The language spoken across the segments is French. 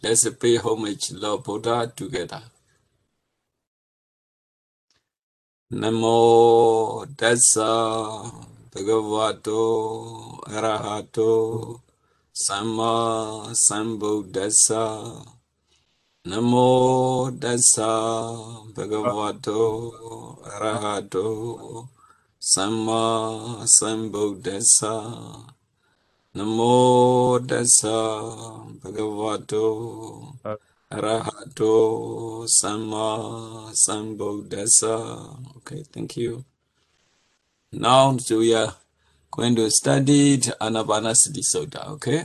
Let's pay homage to Lord Buddha together. Namo Tassa Bhagavato Arahato Sama Sambuddhassa. Namo Tassa Bhagavato Arahato Sama Sambuddhassa. Namo Tassa Bhagavato Ah, Arahato Sama Sambuddhassa. Okay, thank you. Now we are going to study the Anapanasati Sutta, okay?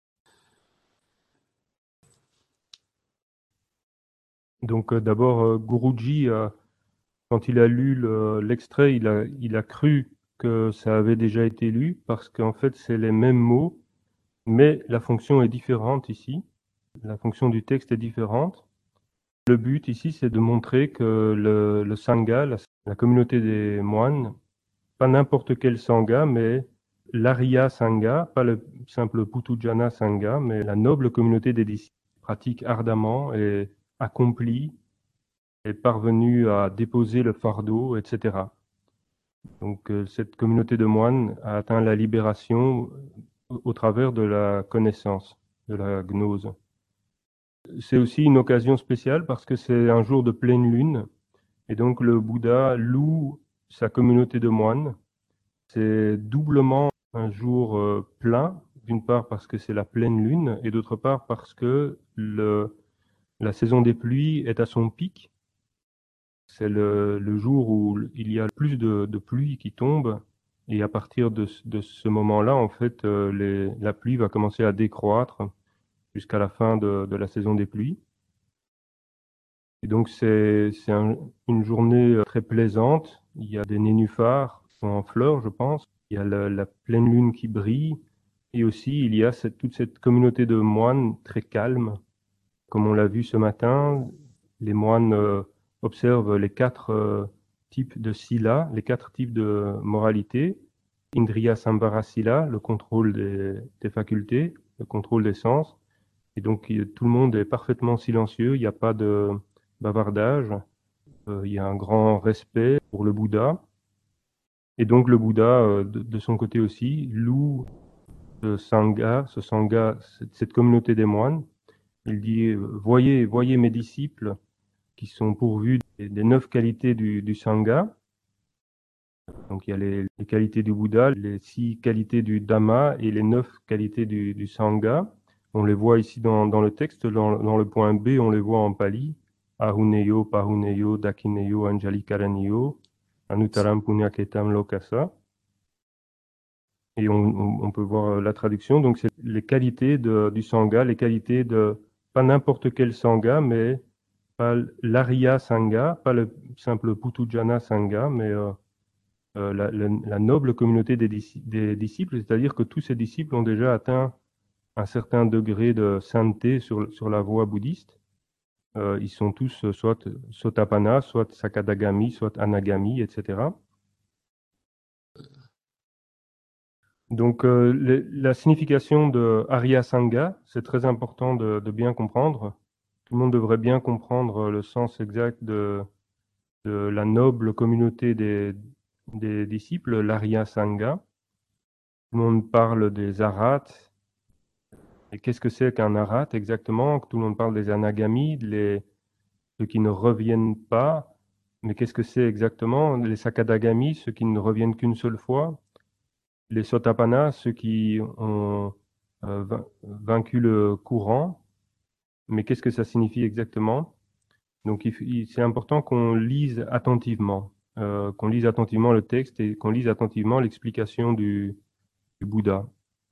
Donc d'abord, Guruji, quand il a lu l'extrait, il a cru que ça avait déjà été lu parce qu'en fait c'est les mêmes mots, mais la fonction est différente ici. La fonction du texte est différente. Le but ici, c'est de montrer que le Sangha, la communauté des moines, pas n'importe quel Sangha, mais l'Arya Sangha, pas le simple Putujana Sangha, mais la noble communauté des disciples qui pratiquent ardemment et accomplis est parvenu à déposer le fardeau, etc. Donc cette communauté de moines a atteint la libération au travers de la connaissance, de la gnose. C'est aussi une occasion spéciale parce que c'est un jour de pleine lune et donc le Bouddha loue sa communauté de moines. C'est doublement un jour plein, d'une part parce que c'est la pleine lune et d'autre part parce que la saison des pluies est à son pic. C'est le jour où il y a plus de pluie qui tombe et à partir de ce moment-là, en fait, la pluie va commencer à décroître jusqu'à la fin de la saison des pluies. Et donc c'est une journée très plaisante. Il y a des nénuphars qui sont en fleurs, je pense. Il y a la pleine lune qui brille. Et aussi, il y a toute cette communauté de moines très calme. Comme on l'a vu ce matin, les moines observent les quatre types de sila, les quatre types de moralité. Indriya Sambhara Sila, le contrôle des facultés, le contrôle des sens. Et donc, tout le monde est parfaitement silencieux, il n'y a pas de bavardage, il y a un grand respect pour le Bouddha. Et donc, le Bouddha, de son côté aussi, loue ce sangha, cette communauté des moines. Il dit, voyez mes disciples qui sont pourvus des 9 qualités du sangha. Donc, il y a les qualités du Bouddha, les 6 qualités du Dhamma et les 9 qualités du sangha. On les voit ici dans le texte, dans le point B, on les voit en pali. Ahuneyo, Pahuneyo, Dakineyo, Anjalikaraniyo, Anuttaram Punyaketam Lokasa. Et on peut voir la traduction. Donc, c'est les qualités du Sangha, les qualités de pas n'importe quel Sangha, mais pas l'Arya Sangha, pas le simple Putujana Sangha, mais la noble communauté des disciples, c'est-à-dire que tous ces disciples ont déjà atteint un certain degré de sainteté sur la voie bouddhiste. Ils sont tous soit Sotapanna, soit Sakadagami, soit Anagami, etc. Donc, la signification de Arya Sangha, c'est très important de bien comprendre. Tout le monde devrait bien comprendre le sens exact de la noble communauté des disciples, l'Arya Sangha. Tout le monde parle des arhats. Et qu'est-ce que c'est qu'un arhat exactement? Tout le monde parle des anagamis, ceux qui ne reviennent pas. Mais qu'est-ce que c'est exactement? Les sakadagami, ceux qui ne reviennent qu'une seule fois. Les sotapanna, ceux qui ont vaincu le courant. Mais qu'est-ce que ça signifie exactement? Donc c'est important qu'on lise attentivement le texte et qu'on lise attentivement l'explication du Bouddha.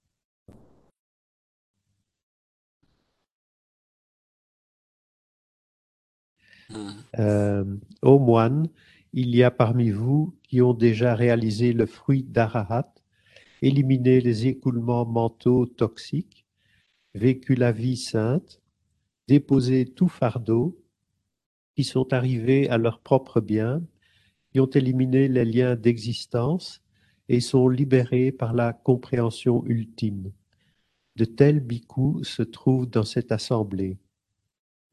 Ô moines, il y a parmi vous qui ont déjà réalisé le fruit d'Arahat, éliminé les écoulements mentaux toxiques, vécu la vie sainte, déposé tout fardeau, qui sont arrivés à leur propre bien, qui ont éliminé les liens d'existence et sont libérés par la compréhension ultime. De tels bhikkhus se trouvent dans cette assemblée.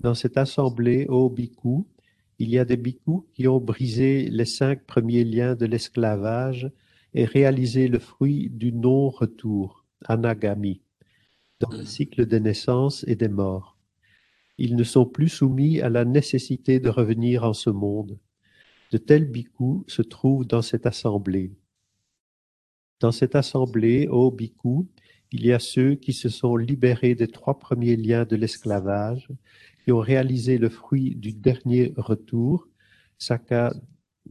Dans cette assemblée, ô bhikkhu, il y a des bhikkhus qui ont brisé les 5 premiers liens de l'esclavage et réalisé le fruit du non-retour, anagami, dans le cycle des naissances et des morts. Ils ne sont plus soumis à la nécessité de revenir en ce monde. De tels bhikkhus se trouvent dans cette assemblée. Dans cette assemblée, ô bhikkhus, il y a ceux qui se sont libérés des 3 premiers liens de l'esclavage, qui ont réalisé le fruit du dernier retour, sakadagami.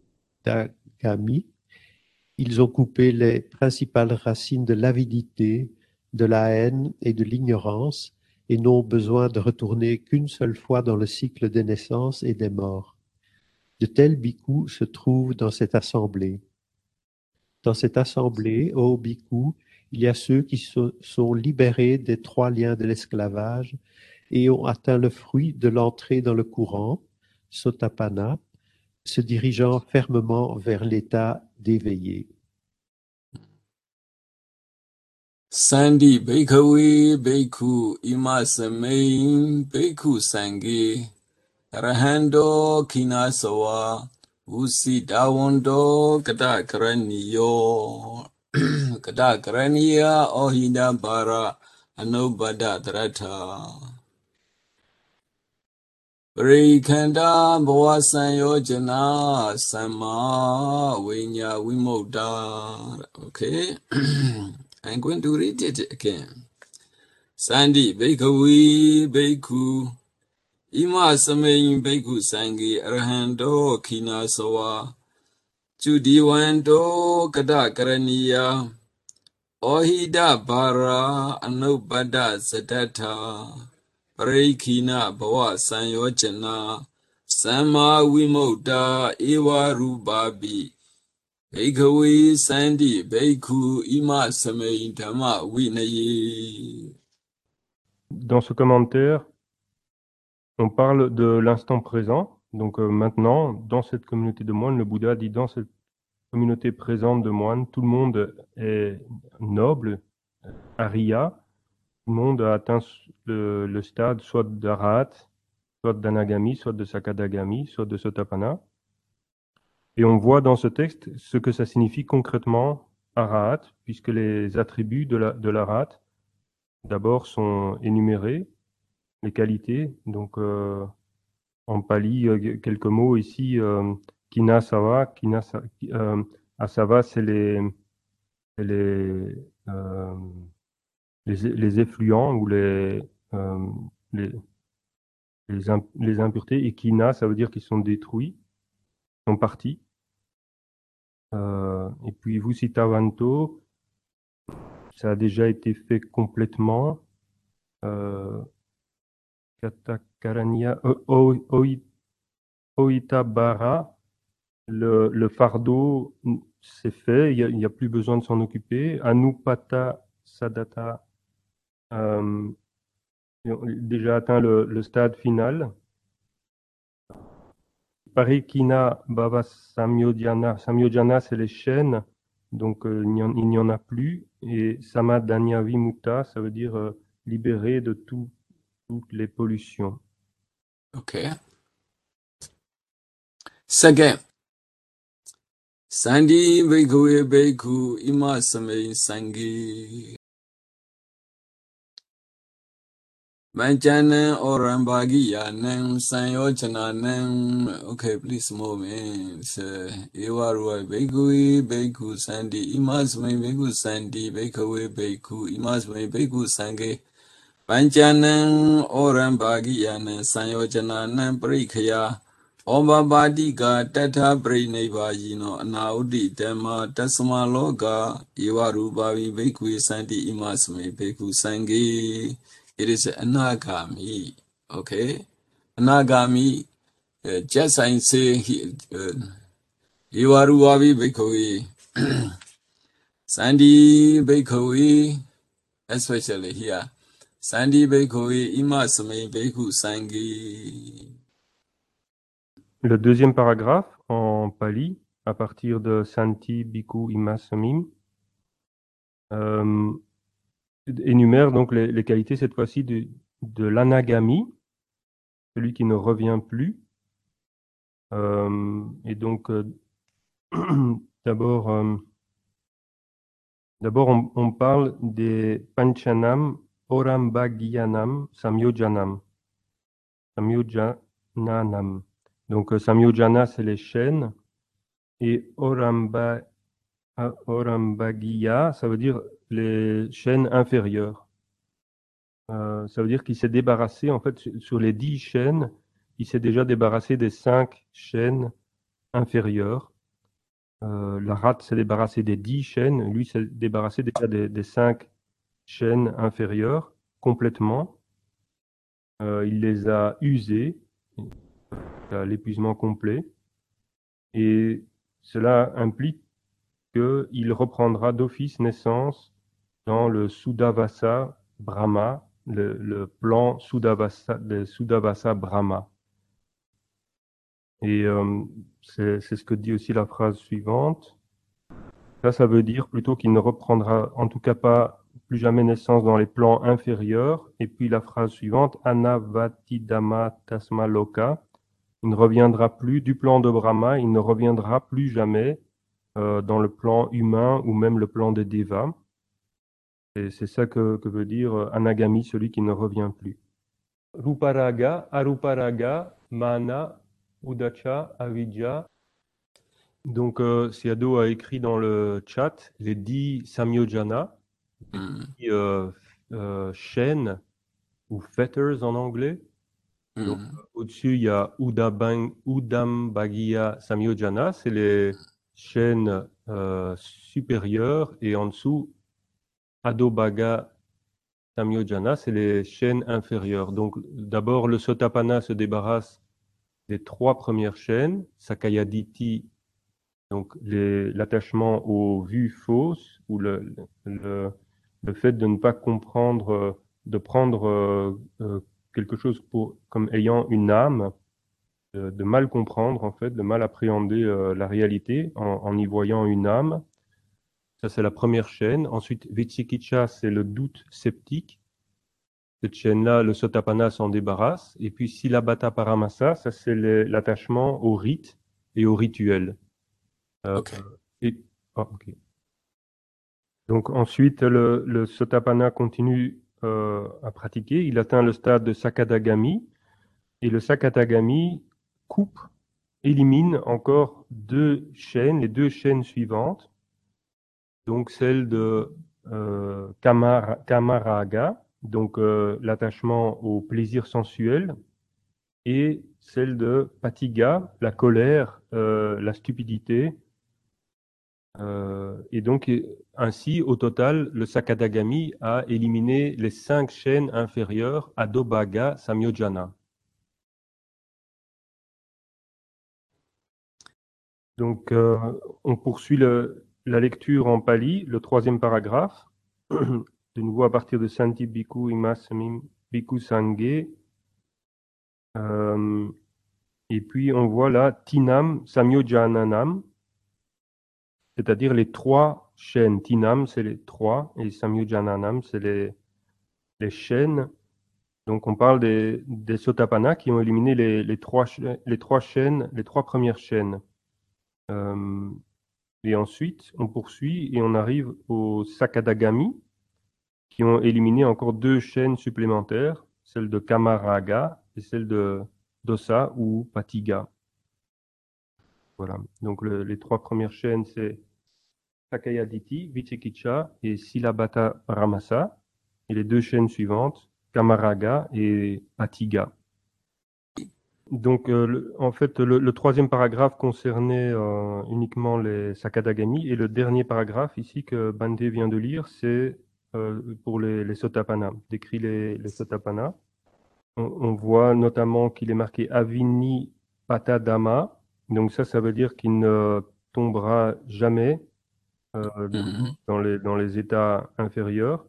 Ils ont coupé les principales racines de l'avidité, de la haine et de l'ignorance, et n'ont besoin de retourner qu'une seule fois dans le cycle des naissances et des morts. De tels bhikkhus se trouvent dans cette assemblée. Dans cette assemblée, ô bhikkhus, il y a ceux qui sont libérés des 3 liens de l'esclavage et ont atteint le fruit de l'entrée dans le courant, Sotapanna, se dirigeant fermement vers l'état d'éveillé. Sandi Bhikkhave Bhikkhu Imasamein Bhikkhu Sanghe Arahando Kinasawa Usi Dawando Kata Karaniyo Kata Karaniya Ohida Bara Anubada Drata Parikanda Bhawasanyo Jana Sama Vinya Vimoda. Okay. I'm going to read it again. Sandi Bhikkhave Bhikkhu Ima Samayin Bhikkhu Sanghi Arahando Kinasawa Judiwando Kada Karaniya Ohida Bara Anubada Zadata Parikina Bhawa Sanyojana Sama Vimoda Eva Rubabi Bhikkhave Sandi Bhikkhu Ima Samayin Dhamma Vinaye. Dans ce commentaire, on parle de l'instant présent. Donc maintenant, dans cette communauté de moines, le Bouddha dit dans cette communauté présente de moines, tout le monde est noble, Arya, tout le monde a atteint le stade soit d'Arahat, soit d'Anagami, soit de Sakadagami, soit de Sotapanna. Et on voit dans ce texte ce que ça signifie concrètement Arahat, puisque les attributs de l'Arahat, d'abord, sont énumérés, les qualités. Donc, en pali, quelques mots ici, Kina Sava, Asava, c'est les effluents ou les, les impuretés. Et Kina, ça veut dire qu'ils sont détruits, sont partis. Et puis Vusitavanto, ça a déjà été fait complètement. Katakaranya, Oitabara, le fardeau, c'est fait, il n'y a plus besoin de s'en occuper. Anupata Sadata, déjà atteint le stade final. Parikina Bhava Samyodhyana, Samyodhyana c'est les chaînes, donc il n'y en a plus. Et Samadhanya Vimukta, ça veut dire libéré de toutes les pollutions. Okay. Second, Sandi Bhikkhave Bhikkhu Ima Samayin Sanghi Manchanan Orambagi Yanan Sanyojananan. Okay, please move in. Eva Ruai Bhikkhu Bhikkhu Sandi Ima Samayin Bhikkhu Sandi Bhikkhave Bhikkhu Ima Samayin Bhikkhu Sanghi Manchanan Orambagi Yanan Sanyojananan Parikaya Ombabadika Tata Prineva Yino Anaudi Dhamma Tasma Loga Eva Rubavi Bhikkhu Sandi Ima Samayin Bhikkhu Sanghi. It is anagami, okay? Anagami, just I say, Iwaruwavi Bhikkhu, Sandi Bhikkhu, especially here, Sandi Bhikkhu, Imasame Bhikkhu Sanghi. Le deuxième paragraphe en pali, à partir de Santi Bhikkhu Imasamim, énumère donc les qualités cette fois-ci de l'anagami. celui qui ne revient plus. Et donc, d'abord, on parle des Panchanam, Orambagyanam, Samyojanam. Samyojananam. Donc, Samyojana, c'est les chaînes. Et Orambagya, ça veut dire les chaînes inférieures. Ça veut dire qu'il s'est débarrassé, en fait, sur les 10 chaînes, il s'est déjà débarrassé des 5 chaînes inférieures. La rate s'est débarrassée des 10 chaînes, lui s'est débarrassé déjà des 5 chaînes inférieures complètement. Il les a usées à l'épuisement complet. Et cela implique qu'il reprendra d'office naissance dans le Sudavasa Brahma, le plan Sudavasa, de Sudavasa Brahma. Et c'est ce que dit aussi la phrase suivante. Ça veut dire plutôt qu'il ne reprendra en tout cas pas plus jamais naissance dans les plans inférieurs. Et puis la phrase suivante, Anavatidama Tasma Loka, il ne reviendra plus du plan de Brahma, il ne reviendra plus jamais dans le plan humain ou même le plan des Devas. Et c'est ça que veut dire Anagami, celui qui ne revient plus. Ruparaga, Aruparaga, Mana, Udacha, Avidya. Donc, Siado a écrit dans le chat les 10 Samyojana, Mhm. 10 chaînes ou fetters en anglais. Donc, Mhm. au-dessus, il y a Udambagya Samyojana, c'est les chaînes supérieures, et en dessous, Adobhaga Samyojana, c'est les chaînes inférieures. Donc, d'abord, le Sotapanna se débarrasse des 3 premières chaînes, Sakayaditi, donc l'attachement aux vues fausses, ou le fait de ne pas comprendre, de prendre quelque chose comme ayant une âme, de mal comprendre en fait, de mal appréhender la réalité en y voyant une âme. Ça, c'est la première chaîne. Ensuite, Vichikicha, c'est le doute sceptique. Cette chaîne-là, le Sotapanna s'en débarrasse. Et puis, Silabhata Paramasa, ça, c'est l'attachement au rite et au rituel. Ok. Ok. Donc, ensuite, le Sotapanna continue à pratiquer. Il atteint le stade de Sakadagami. Et le Sakadagami coupe, élimine encore 2 chaînes, les 2 chaînes suivantes. Donc, celle de Kamaraga, donc l'attachement au plaisir sensuel, et celle de Patiga, la colère, la stupidité. Et donc, ainsi, au total, le Sakadagami a éliminé les 5 chaînes inférieures Adobhaga Samyojana. Donc, on poursuit la lecture en pali, le 3e paragraphe, de nouveau à partir de Santi Bhikkhu Imasamim Bhikkhu Sanghe. Et puis, on voit là Tinam Samyojananam, c'est-à-dire les 3 chaînes. Tinam, c'est les 3, et Samyojananam, c'est les chaînes. Donc, on parle des Sotapanna qui ont éliminé les 3 chaînes, les 3 premières chaînes. Et ensuite, on poursuit et on arrive aux Sakadagami, qui ont éliminé encore 2 chaînes supplémentaires, celle de Kamaraga et celle de Dosa ou Patiga. Voilà. Donc, les 3 premières chaînes, c'est Sakayaditi, Vichikicha et Silabhata Paramasa. Et les 2 chaînes suivantes, Kamaraga et Patiga. Donc, en fait, le 3e paragraphe concernait uniquement les Sakadagami, et le dernier paragraphe ici que Bhante vient de lire, c'est pour les Sotapanna, décrit les Sotapanna. On voit notamment qu'il est marqué Avini Patadama, donc ça veut dire qu'il ne tombera jamais Mhm. dans les états inférieurs.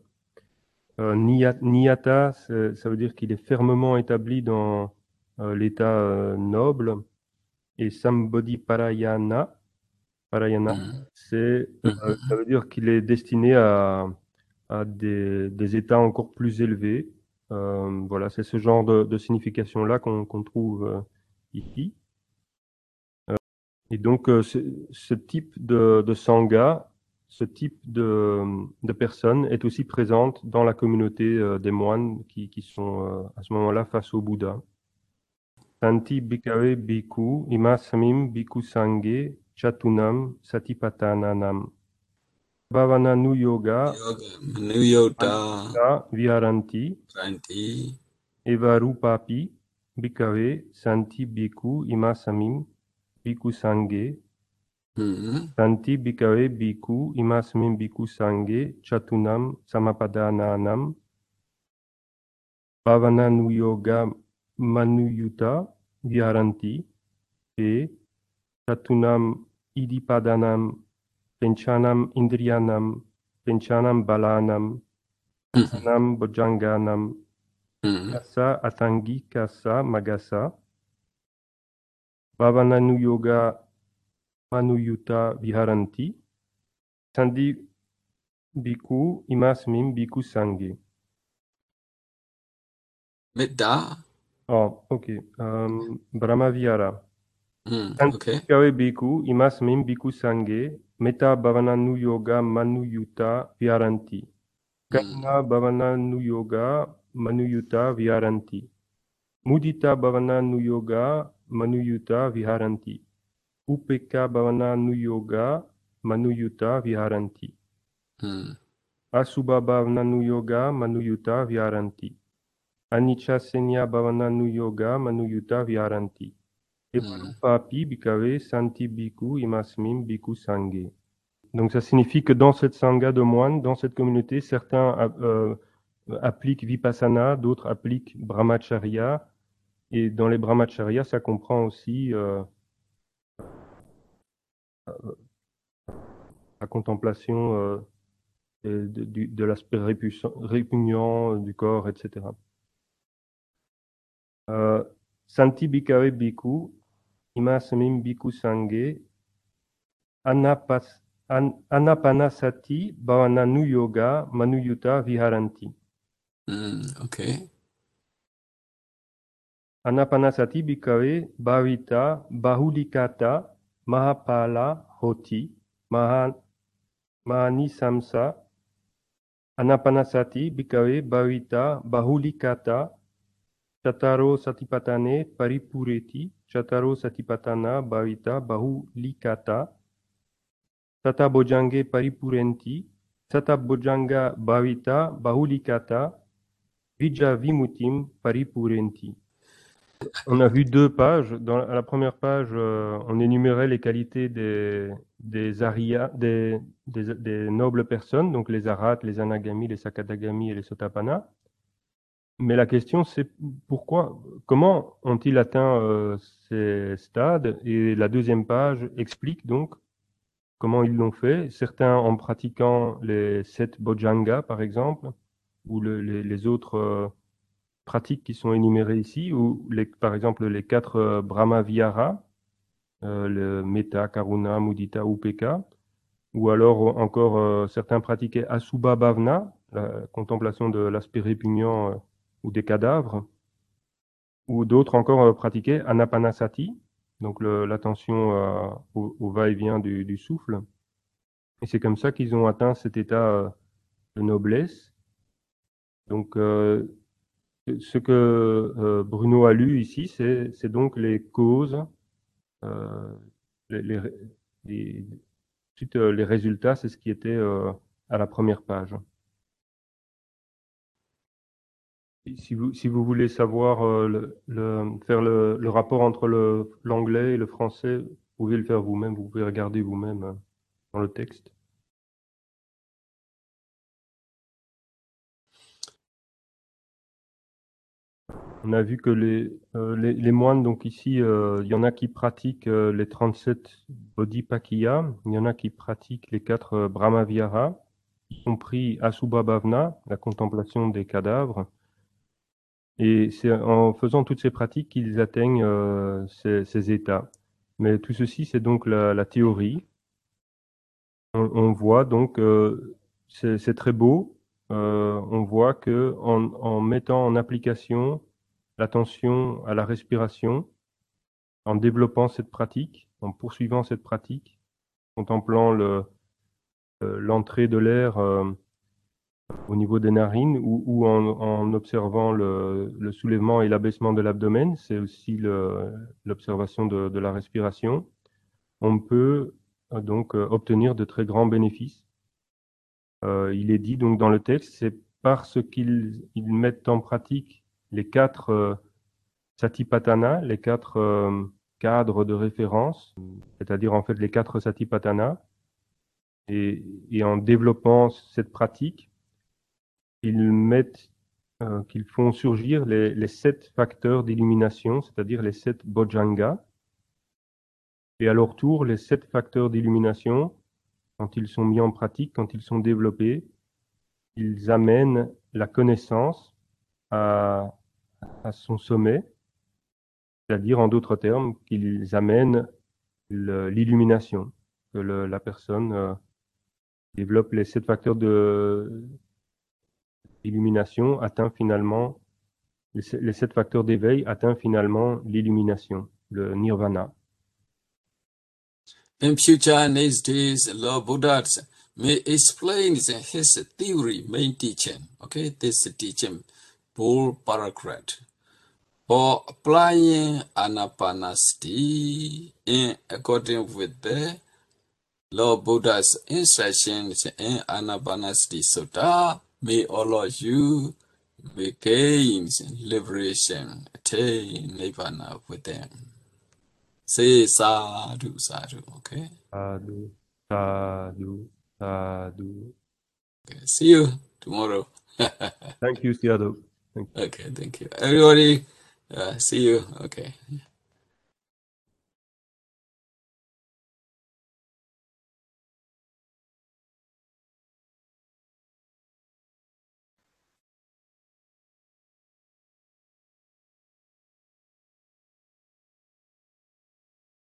Niyata, ça veut dire qu'il est fermement établi dans l'état noble. Et Sambodhi Parayana, Mhm. ça Mhm. veut dire qu'il est destiné à des états encore plus élevés, Voilà, c'est ce genre de signification-là qu'on trouve ici. Et donc, ce type de sangha, ce type de personne est aussi présente dans la communauté des moines qui sont à ce moment-là face au Bouddha. Santi bhikkhave bhikkhu imasamim bhikkhu sanghe chatunam satipatananam. Bhavananu yoga Yoga Manuyota manutta viharanti Ranti. eva rupapi bhikkhave santi bhikkhu imasamim bhikkhu sanghe santi bhikkhave bhikkhu imasmin bhikkhu sanghe chatunam samapadananam bhavananu yoga manuyuta viharanti e chatunam idipadanam penchanam indriyanam penchanam balanam penchanam bojjanganam kasa atangi kasa magasa bhavananu yoga manuyuta viharanti sandi bhikkhu imasmin bhikkhu sanghe. Metta. Oh, ok. Brahmavihara. Santi Okay. bhikkhave bhikkhu imasmin bhikkhu sanghe metta bhavananu yoga manuyuta viharanti. Karuna bhavananu yoga manuyuta viharanti. Mudita bhavananu yoga manuyuta viharanti. Upekka bhavananu yoga manuyuta viharanti. Asubha bhavananu yoga manuyuta viharanti. Anicca senya bhavananu yoga manuyuta viharanti. Evarupapi bhikkhave santi bhikkhu imasmin bhikkhu sanghe. Donc ça signifie que dans cette sangha de moines, dans cette communauté, certains appliquent vipassana, d'autres appliquent brahmacharya. Et dans les brahmacharya, ça comprend aussi la contemplation de l'aspect répugnant du corps, etc. Santi bhikkhave bhikkhu imasamim bhikkhu sanghe anapanasati bhavananu yoga manuyuta viharanti. Okay. Anapanasati bhikkhave bhavita bahulikata mahapala hoti mahani samsa. Anapanasati bhikkhave bhavita bahulikata chataro satipatane paripureti chataro satipatana bhavita bahulikata tata bojjange paripurenti tata bojjanga bhavita bahulikata vijja vimutim paripurenti. On a vu deux pages. À la première page, on énumérait les qualités des Arya, des nobles personnes, donc les Arhats, les Anagamis, les Sakadagami et les Sotapanna. Mais la question, c'est comment ont-ils atteint ces stades? Et la deuxième page explique donc comment ils l'ont fait. Certains en pratiquant les 7 Bojjanga, par exemple, ou les autres pratiques qui sont énumérées ici, ou par exemple les 4 Brahma Vihara, le Metta, Karuna, Mudita, Upekka, ou alors encore certains pratiquaient Asubha Bhavana, la contemplation de l'aspect répugnant ou des cadavres, ou d'autres encore pratiquaient Anapanasati, donc l'attention au va-et-vient du souffle. Et c'est comme ça qu'ils ont atteint cet état de noblesse. Donc ce que Bruno a lu ici, c'est donc les causes, les résultats, c'est ce qui était à la première page. Si vous voulez savoir faire le rapport entre l'anglais et le français, vous pouvez le faire vous-même, vous pouvez regarder vous-même dans le texte. On a vu que les moines, donc ici, il y en a qui pratiquent les 37 Bodhipakkhiya, il y en a qui pratiquent les 4 Brahmavihara, y compris Asubha Bhavana, la contemplation des cadavres. Et c'est en faisant toutes ces pratiques qu'ils atteignent ces états. Mais tout ceci, c'est donc la théorie. On voit donc, c'est très beau, on voit que en mettant en application l'attention à la respiration, en développant cette pratique, en poursuivant cette pratique, contemplant l'entrée de l'air au niveau des narines ou en observant le soulèvement et l'abaissement de l'abdomen, c'est aussi l'observation de la respiration, on peut donc obtenir de très grands bénéfices. Il est dit donc dans le texte, c'est parce qu'ils mettent en pratique les 4 satipatthana, les 4 cadres de référence, c'est-à-dire en fait les 4 satipatthana, et en développant cette pratique, qu'ils font surgir les 7 facteurs d'illumination, c'est-à-dire les 7 bojjhangas, et à leur tour, les 7 facteurs d'illumination, quand ils sont mis en pratique, quand ils sont développés, ils amènent la connaissance à son sommet, c'est-à-dire en d'autres termes, qu'ils amènent l'illumination, que la personne développe les 7 facteurs d'illumination, atteint finalement, les 7 facteurs d'éveil, atteint finalement l'illumination, le nirvana. In future next days, Lord Buddha may explain his theory, main teaching. Okay, this teaching, full paragraph. For applying anapanasati in according with the Lord Buddha's instructions in Anapanasati Sutta, may all of you may gain liberation, attain Nibbana within. Say sadhu, sadhu, okay? Sadhu, sadhu, sadhu. Okay, see you tomorrow. Thank you, Seattle. Thank you. Okay, thank you. Everybody, see you. Okay.